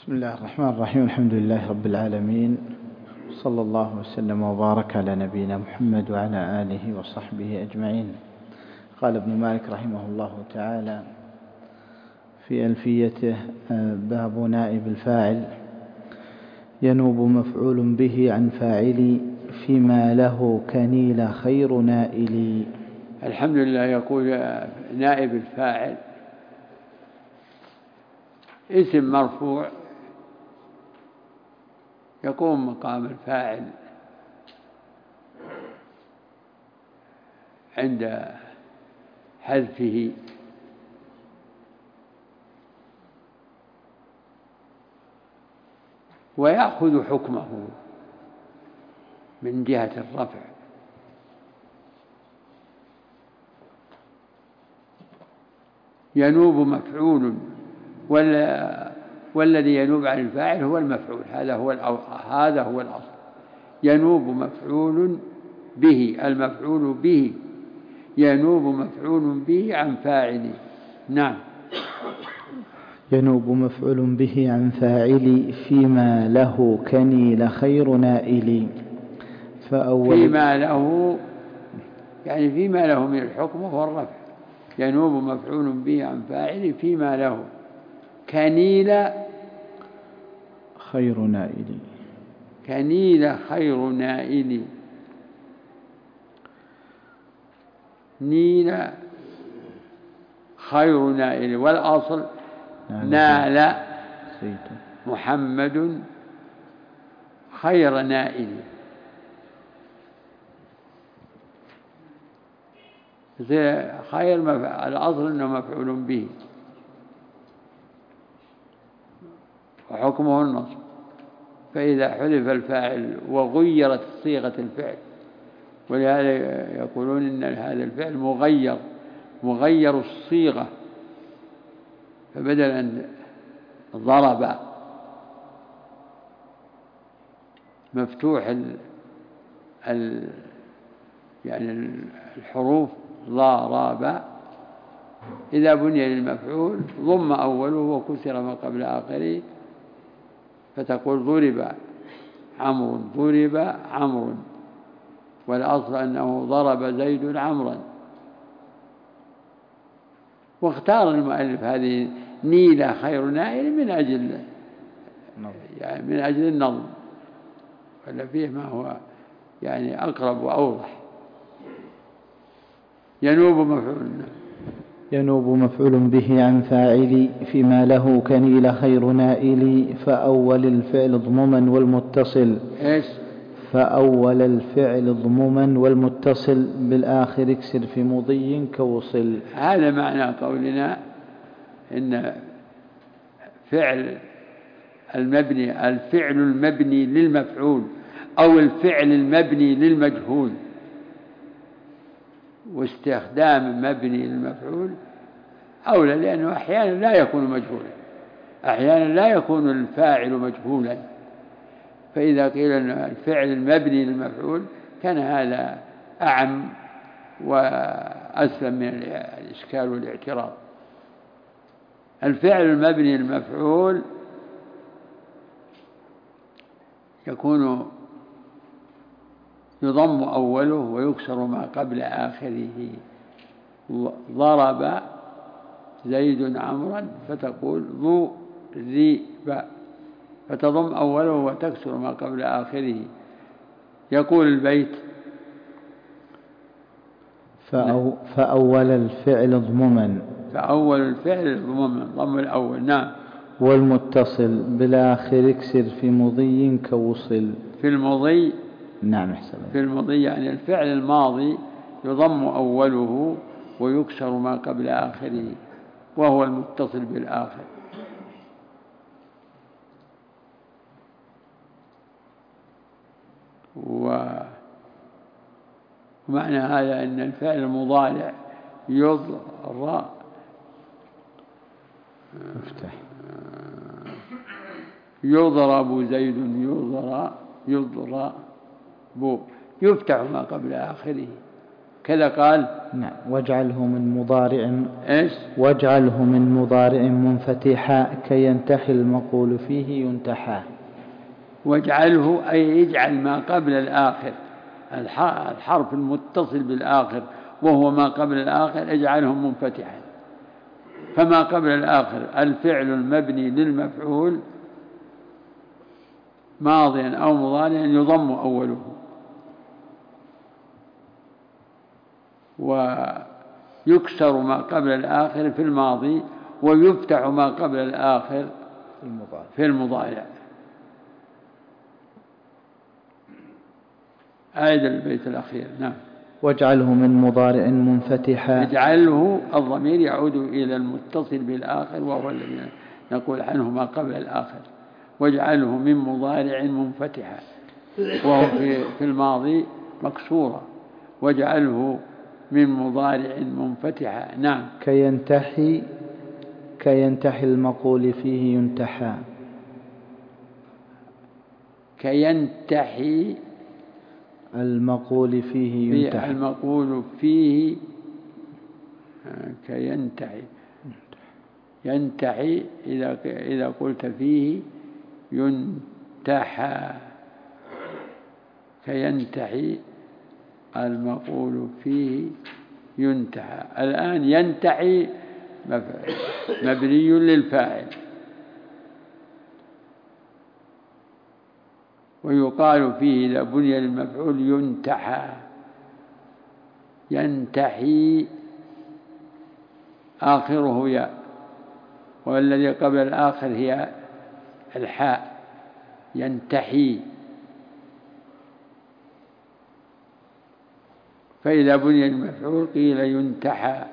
بسم الله الرحمن الرحيم. الحمد لله رب العالمين، صلى الله وسلم وبارك على نبينا محمد وعلى آله وصحبه أجمعين. قال ابن مالك رحمه الله تعالى في ألفيته: باب نائب الفاعل: ينوب مفعول به عن فاعل فيما له كنيل خير نائل. الحمد لله. يقول نائب الفاعل اسم مرفوع يقوم مقام الفاعل عند حذفه، ويأخذ حكمه من جهة الرفع. ينوب مفعول، والذي ينوب عن الفاعل هو المفعول، هذا هو الأصل. ينوب مفعول به، المفعول به ينوب مفعول به عن فاعل. نعم. ينوب مفعول به عن فاعل فيما له كنيل خير نائل. فيما له يعني فيما له من الحكم هو الرفع. ينوب مفعول به عن فاعل فيما له كنيل خير نائل. كنيل خير نائل. نيل خير نائل، والأصل نال محمد خير نائل. خير الأصل أنه مفعول به وحكمه النصب، فإذا حذف الفاعل وغيرت صيغة الفعل، ولهذا يقولون إن هذا الفعل مغير الصيغة، فبدل أن ضرب مفتوح يعني الحروف ضرب، إذا بني للمفعول ضم أوله وكسر ما قبل آخره، فتقول ضرب عمرو، ضرب عمرو، والأصل أنه ضرب زيد عمرا. واختار المؤلف هذه نيل خير نائل من أجل النظم، ولا فيه ما هو يعني أقرب وأوضح. ينوب مفعول به عن فاعل فيما له كنيل خير نائل. فأول الفعل ضمما والمتصل فأول الفعل ضمما والمتصل بالآخر اكسر في مضي كوصل. هذا معنى قولنا إن الفعل المبني للمفعول أو الفعل المبني للمجهول، واستخدام مبني للمفعول أولى، لأنه أحيانا لا يكون مجهولا، أحيانا لا يكون الفاعل مجهولا، فإذا قيل أن الفعل المبني للمفعول كان هذا أعم وأسلم من الإشكال والاعتراض. الفعل المبني للمفعول يكون يضم أوله ويكسر ما قبل آخره. ضرب زيد عمرا فتقول ضرب، فتضم أوله وتكسر ما قبل آخره. يقول البيت: فأول الفعل ضمما. فأول الفعل ضمما، ضم الأول. نعم. والمتصل بالآخر اكسر في مضي كوصل. في المضي. نعم أحسن. في المضي يعني الفعل الماضي يضم أوله ويكسر ما قبل آخره، وهو المتصل بالآخر. ومعنى هذا أن الفعل المضارع يضرب زيد، يضرب يفتح ما قبل آخره، كذا قال. نعم. واجعله من مضارع إيش؟ واجعله من مضارع منفتحا كي ينتحي المقول فيه ينتحى. واجعله أي يجعل ما قبل الآخر، الحرف المتصل بالآخر وهو ما قبل الآخر اجعله منفتحا. فما قبل الآخر الفعل المبني للمفعول ماضيا أو مضارعا يضم أوله، ويكسر ما قبل الآخر في الماضي، ويفتح ما قبل الآخر في المضارع. أعد البيت الأخير. نعم. واجعله من مضارع منفتحا. اجعله الضمير يعود إلى المتصل بالآخر وهو الذي نقول عنه ما قبل الآخر. واجعله من مضارع منفتحا وهو في الماضي مكسورا. واجعله من مضارع منفتحا. نعم. كي ينتحي المقول فيه ينتحى. كي ينتحي المقول فيه ينتحى. المقول فيه كي ينتحي إذا قلت فيه ينتحى. كي ينتحي المقول فيه ينتحى. الآن ينتحي مبني للفاعل، ويقال فيه إذا بني للمفعول ينتحى. ينتحي آخره ياء، والذي قبل الآخر هي الحاء. ينتحي. فإذا بني المفعول قيل ينتحى.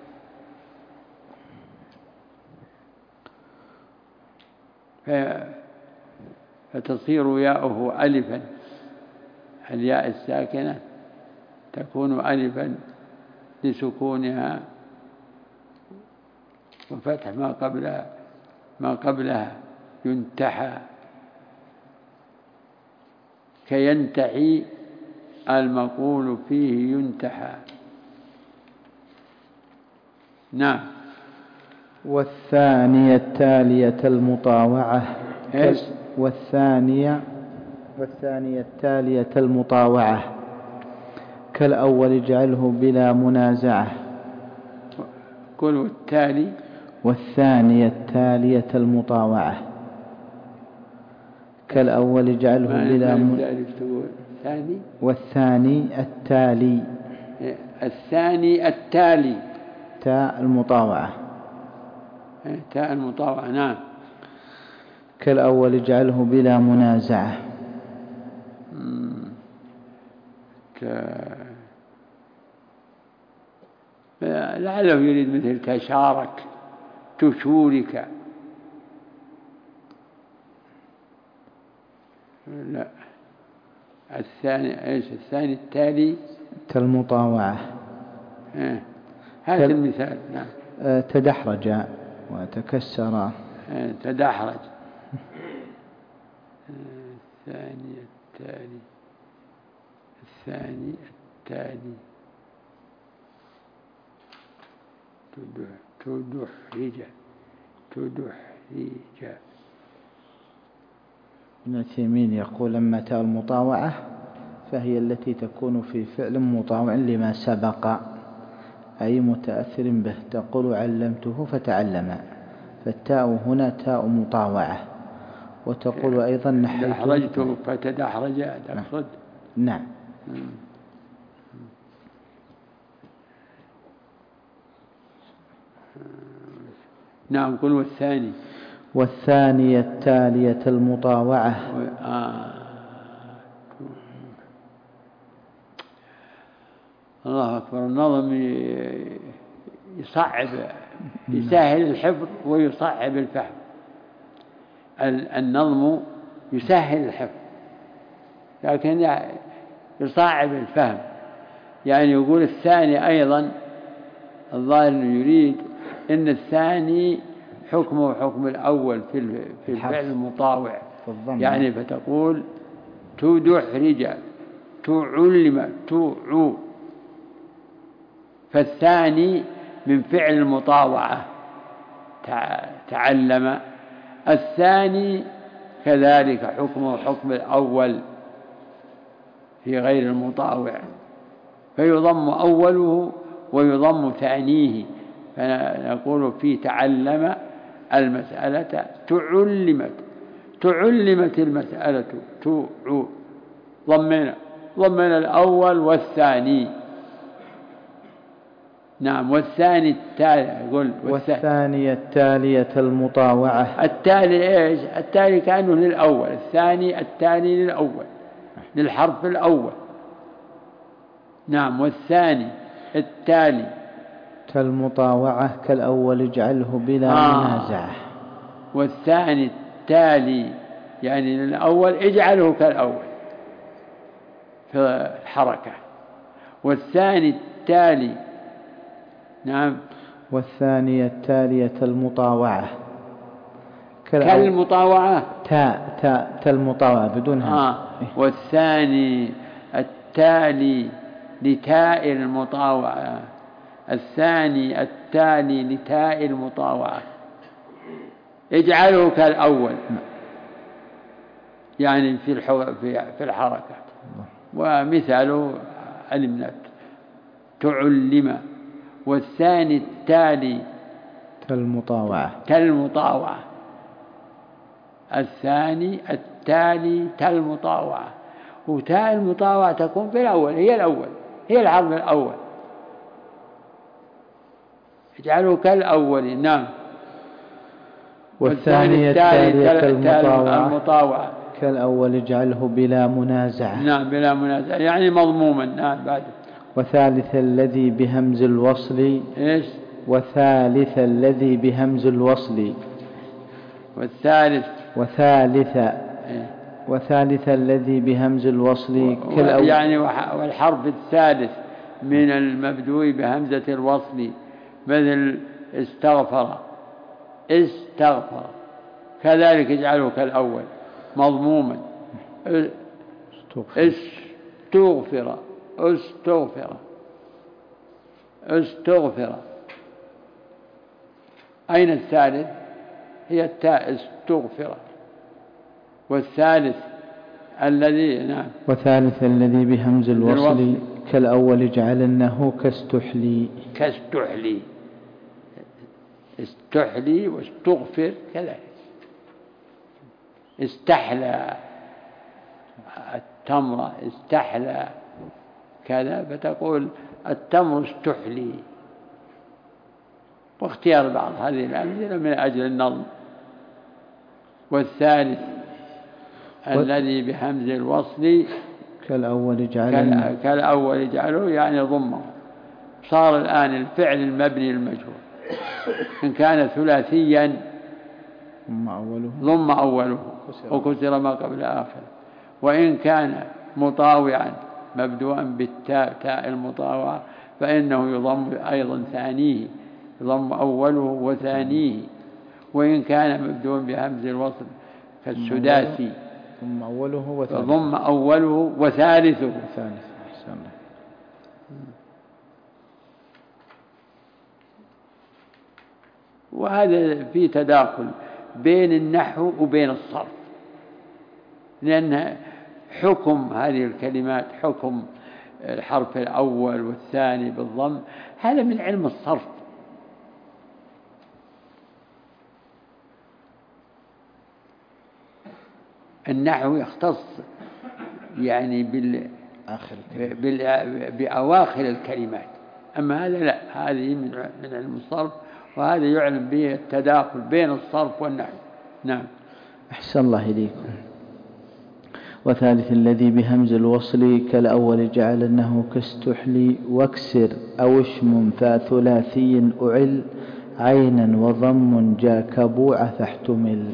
فتصير ياؤه ألفا، الياء الساكنة تكون ألفا لسكونها وفتح ما قبلها ينتحى. كي ينتحي المقول فيه ينتحى. نعم. والثانية التالية المطاوعة. والثانية التالية المطاوعة كالأول اجعله بلا منازعة. قل والتالي. والثانية التالية المطاوعة كالأول اجعله بلا والثاني التالي. الثاني التالي تاء المطاوعة. تاء المطاوعة. نعم. كالأول اجعله بلا منازعة. لعله يريد مثل تشارك، تشورك. لا. الثاني ايش؟ الثاني التالي كالمطاوعة. هذا المثال. نعم. تدحرج وتكسر. تدحرج. الثاني التالي. الثاني التالي تدحرج. ابن تيمية يقول أما تاء المطاوعة فهي التي تكون في فعل مطاوع لما سبق أي متأثر به. تقول علمته فتعلم، فالتاء هنا تاء مطاوعة. وتقول أيضا نحيته دحرجته فتدحرج تقصد. نعم. نعم. قل والثاني. والثانية التالية المطاوعة. الله أكبر. النظم يصعب، يسهل الحفظ ويصعب الفهم. النظم يسهل الحفظ لكن يصعب الفهم. يعني يقول الثاني أيضا الظاهر أنه يريد أن الثاني حكمه حكم الأول في الفعل المطاوع. يعني فتقول تدحرج، تعلم، تعو، فالثاني من فعل المطاوعة تعلم. الثاني كذلك حكمه حكم الأول في غير المطاوع، فيضم أوله ويضم ثانيه. فنقول في تعلم المسألة تعلمت المسألة ضمنا الأول والثاني. نعم. والثاني التالي يقول والثانية التالية المطاوعة. التالي إيش؟ التالي كأنه للأول، الثاني التالي للأول، للحرف الأول. نعم. والثاني التالي كالمطاوعة كالأول اجعله بلا منازعة. والثاني التالي يعني للأول اجعله كالأول في الحركة. والثاني التالي. نعم. والثانية التالية المطاوعة كالمطاوعة تاء المطاوعة بدون همزة. والثاني التالي لتاء المطاوعة. الثاني التالي لتاء المطاوعة اجعله كالأول يعني في الحركات. ومثاله علمنا تعلم. والثاني التالي كالمطاوعة. الثاني التالي كالمطاوعة. وتاء المطاوعة تكون في الأول، هي الحرف الأول، اجعله كالأول. نعم. والثاني التالي كالمطاوعة كالأول اجعله بلا منازعة. نعم بلا منازعة يعني مضموما. نعم. بعد. وثالث الذي بهمز الوصل. إيش؟ وثالث الذي بهمز الوصل. وثالث الذي بهمز الوصل يعني والحرف الثالث من المبدوء بهمزة الوصل مثل استغفر كذلك اجعله كالأول مضموما. استغفر. أين الثالث؟ هي التاء استغفر. والثالث الذي. نعم. وثالث الذي بهمز الوصل كالأول اجعلنه كاستحلي. استحلي واستغفر كذلك. استحلى التمر استحلى كذا، فتقول التمر استحلي. واختيار بعض هذه الأمثلة من أجل النظم. والثالث الذي بهمز الوصل كالأول اجعله يعني ضمه. صار الآن الفعل المبني المجهول إن كان ثلاثيا ضم أوله وكسر ما قبل آخر. وإن كان مطاوعا مبدوءا بالتاء تاء المطاوعة فإنه يضم أيضا ثانيه، يضم أوله وثانيه. وإن كان مبدوءا بهمز الوصل كالسداسي ضم أوله وثالثه. وهذا في تداخل بين النحو وبين الصرف، لأن حكم هذه الكلمات حكم الحرف الأول والثاني بالضم هذا من علم الصرف. النحو يختص يعني بأواخر الكلمات، أما هذا لا، هذه من علم الصرف، وهذا يعلم به التداخل بين الصرف والنحو. نعم. أحسن الله إليكم. وثالث الذي بهمز الوصل كالأول جعلنه كاستحلي واكسر أو اشمم فثلاثي أعل عينا وضم جا كبوع فاحتمل.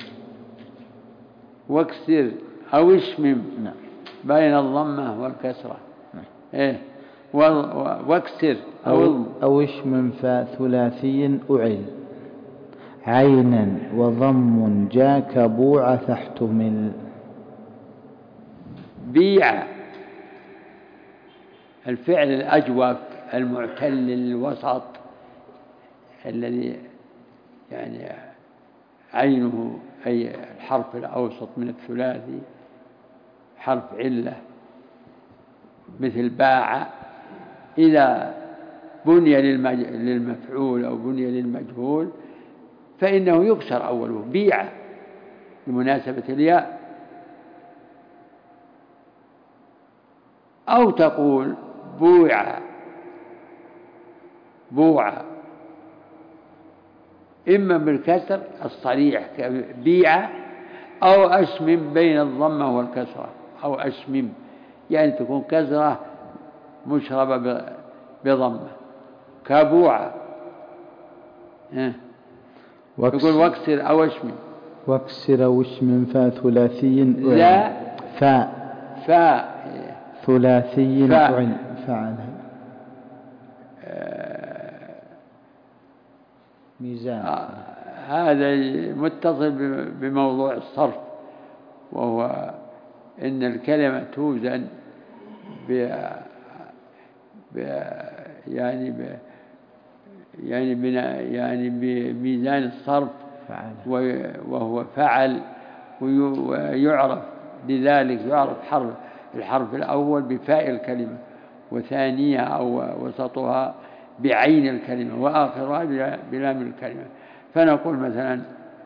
واكسر أو اشمم بين الضمة والكسرة. إيه. واكسر أو اشمم فثلاثي أعل عينا وضم جا كبوع فاحتمل. بيع الفعل الأجوف المعتل الوسط الذي يعني عينه أي الحرف الأوسط من الثلاثي حرف علة مثل باع، إذا بني للمفعول أو بني للمجهول فإنه يكسر أوله بيع بمناسبة الياء، أو تقول بوع بوع إما بالكسر الصريح بيع، أو أشمم بين الضمة والكسرة، أو أشمم يعني تكون كسرة مشربة بضمة كبوعة. يقول واكسر أو اشمم. واكسر أو اشمم فاء ثلاثي لا فاء ثلاثي أعن فعل ميزان. هذا متصل بموضوع الصرف، وهو إن الكلمة توزن يعني بميزان الصرف، وهو فعل، ويعرف لذلك يعرف الحرف الأول بفاء الكلمة، وثانيها أو وسطها بعين الكلمة، وآخرها بلام الكلمة. فنقول مثلا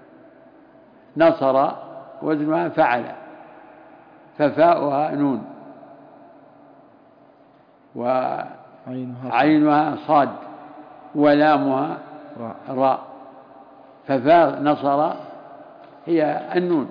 نصر وزنها فعل، ففاؤها نون وعينها صاد ولامها راء، ففاء نصر هي النون.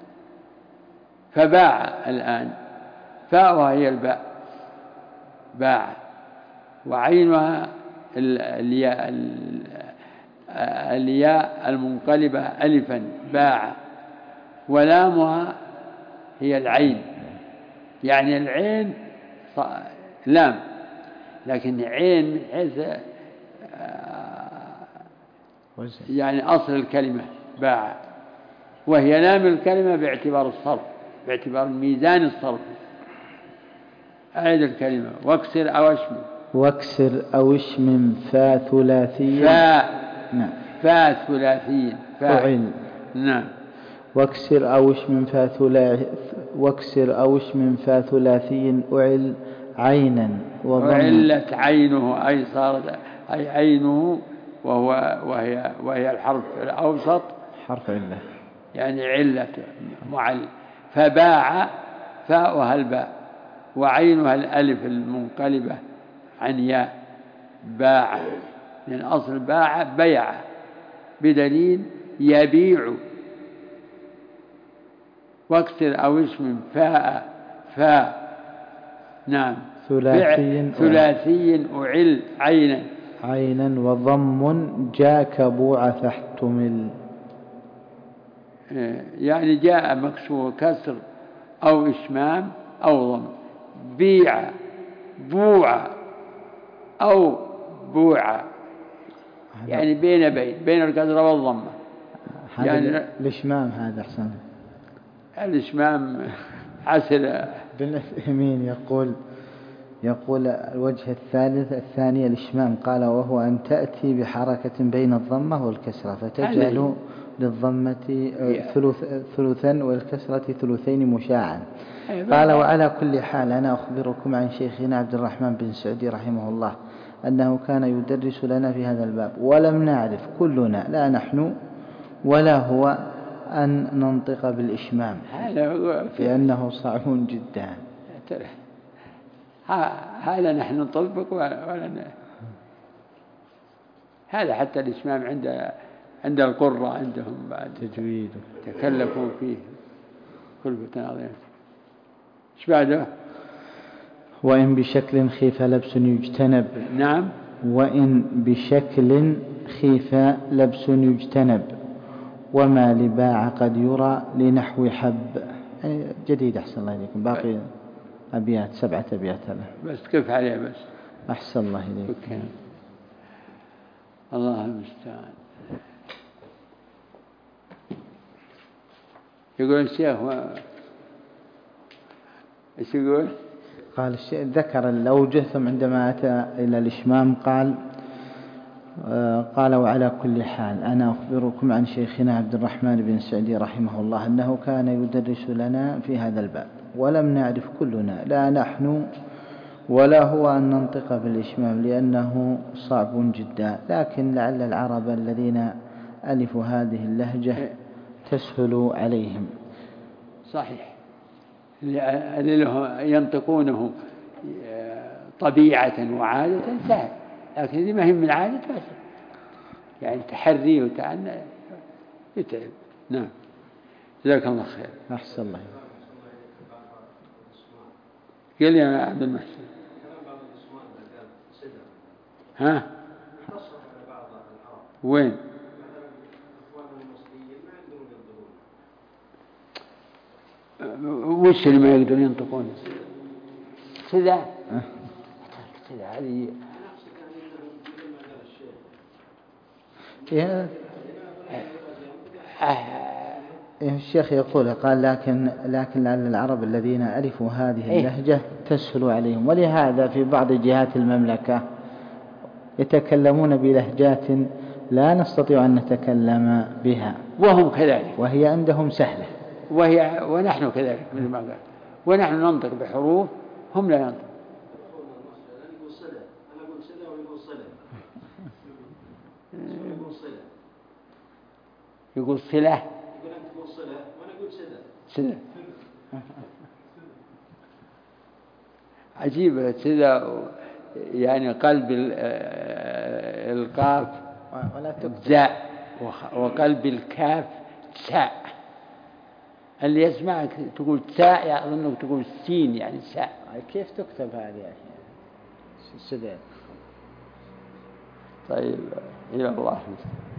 فباع الآن فاؤها هي الباء باع، وعينها الياء المنقلبة ألفا باع، ولامها هي العين، يعني العين لام، لكن عين من حيث يعني أصل الكلمة باع، وهي لام الكلمة باعتبار الصرف، باعتبار ميزان الصرف. أعيد الكلمة واكسر أو اشمم. واكسر أو اشمم فاء ثلاثي نعم فاء ثلاثي فعل نعم. واكسر أو اشمم فاء ثلاثي أعل عينا وعلت عينه أي صارت أي عينه وهي الحرف الأوسط حرف علة، يعني علة معل. فباع فاؤها الباء وعينها الألف المنقلبة عن ياء باع، من أصل باع بيع، بدليل يبيع. واكسر أو اشمم فاء نعم ثلاثي أعل عينا وضم جاك بوع فاحتمل، يعني جاء مكسور كسر أو إشمام أو ضم. بيع بوع أو بوع يعني بين الكسر والضمة. يعني الإشمام هذا أحسن. الإشمام عسل بن عثيمين يقول الوجه الثاني الإشمام، قال وهو أن تأتي بحركة بين الضمة والكسرة فتجعل للضمة ثلثا والكسرة ثلثين مشاعا. قال وعلى كل حال أنا أخبركم عن شيخنا عبد الرحمن بن سعدي رحمه الله أنه كان يدرس لنا في هذا الباب، ولم نعرف كلنا لا نحن ولا هو أن ننطق بالإشمام لأنه صعب جدا. هذا نحن نطبق ولا هذا حتى الإشمام عند القراء عندهم بعد تجويد تكلفوا فيه كلفة عظيمة. ايش بعده؟ وإن بشكل خيف لبس يجتنب. نعم وإن بشكل خيف لبس يجتنب وما لباع قد يرى لنحو حب. يعني جديد أحسن الله إليكم، باقي أبيات 7 أبيات له بس كيف عليه بس. أحسن الله إليكم. الله المستعان. يقول الشيخ ايش يقول؟ قال ذكر الأوجه ثم عندما أتى إلى الإشمام قال وعلى كل حال أنا أخبركم عن شيخنا عبد الرحمن بن سعدي رحمه الله أنه كان يدرس لنا في هذا الباب، ولم نعرف كلنا لا نحن ولا هو أن ننطق بالإشمام لأنه صعب جدا، لكن لعل العرب الذين ألفوا هذه اللهجة تسهل عليهم. صحيح، ينطقونه طبيعة وعادة سهل، لكن إذا ما هي من عادة فسهل، يعني تحري وتعنى يتعب. نعم، جزاك الله خير. أحسن الله. قل يا عبد المحسن. ها؟ وين؟ وش اللي ما يقدرون ينطقون؟ كذا هذه الشيخ يقول قال لكن لعل العرب الذين ألفوا هذه اللهجة تسهل عليهم، ولهذا في بعض جهات المملكة يتكلمون بلهجات لا نستطيع أن نتكلم بها، وهم كذلك، وهي عندهم سهلة، ونحن كذلك مثل ما قال، ونحن ننطق بحروف هم لا ينطق. يقول صلة، يقول أنت تقول صلة وأنا أقول صلة. عجيبة صلة، يعني قلب القاف زاء، وقلب الكاف ساء. اللي يسمعك تقول ساء يظنك تقول سين، يعني ساء. كيف تكتب هذه يا أخي؟ طيب إلى الله.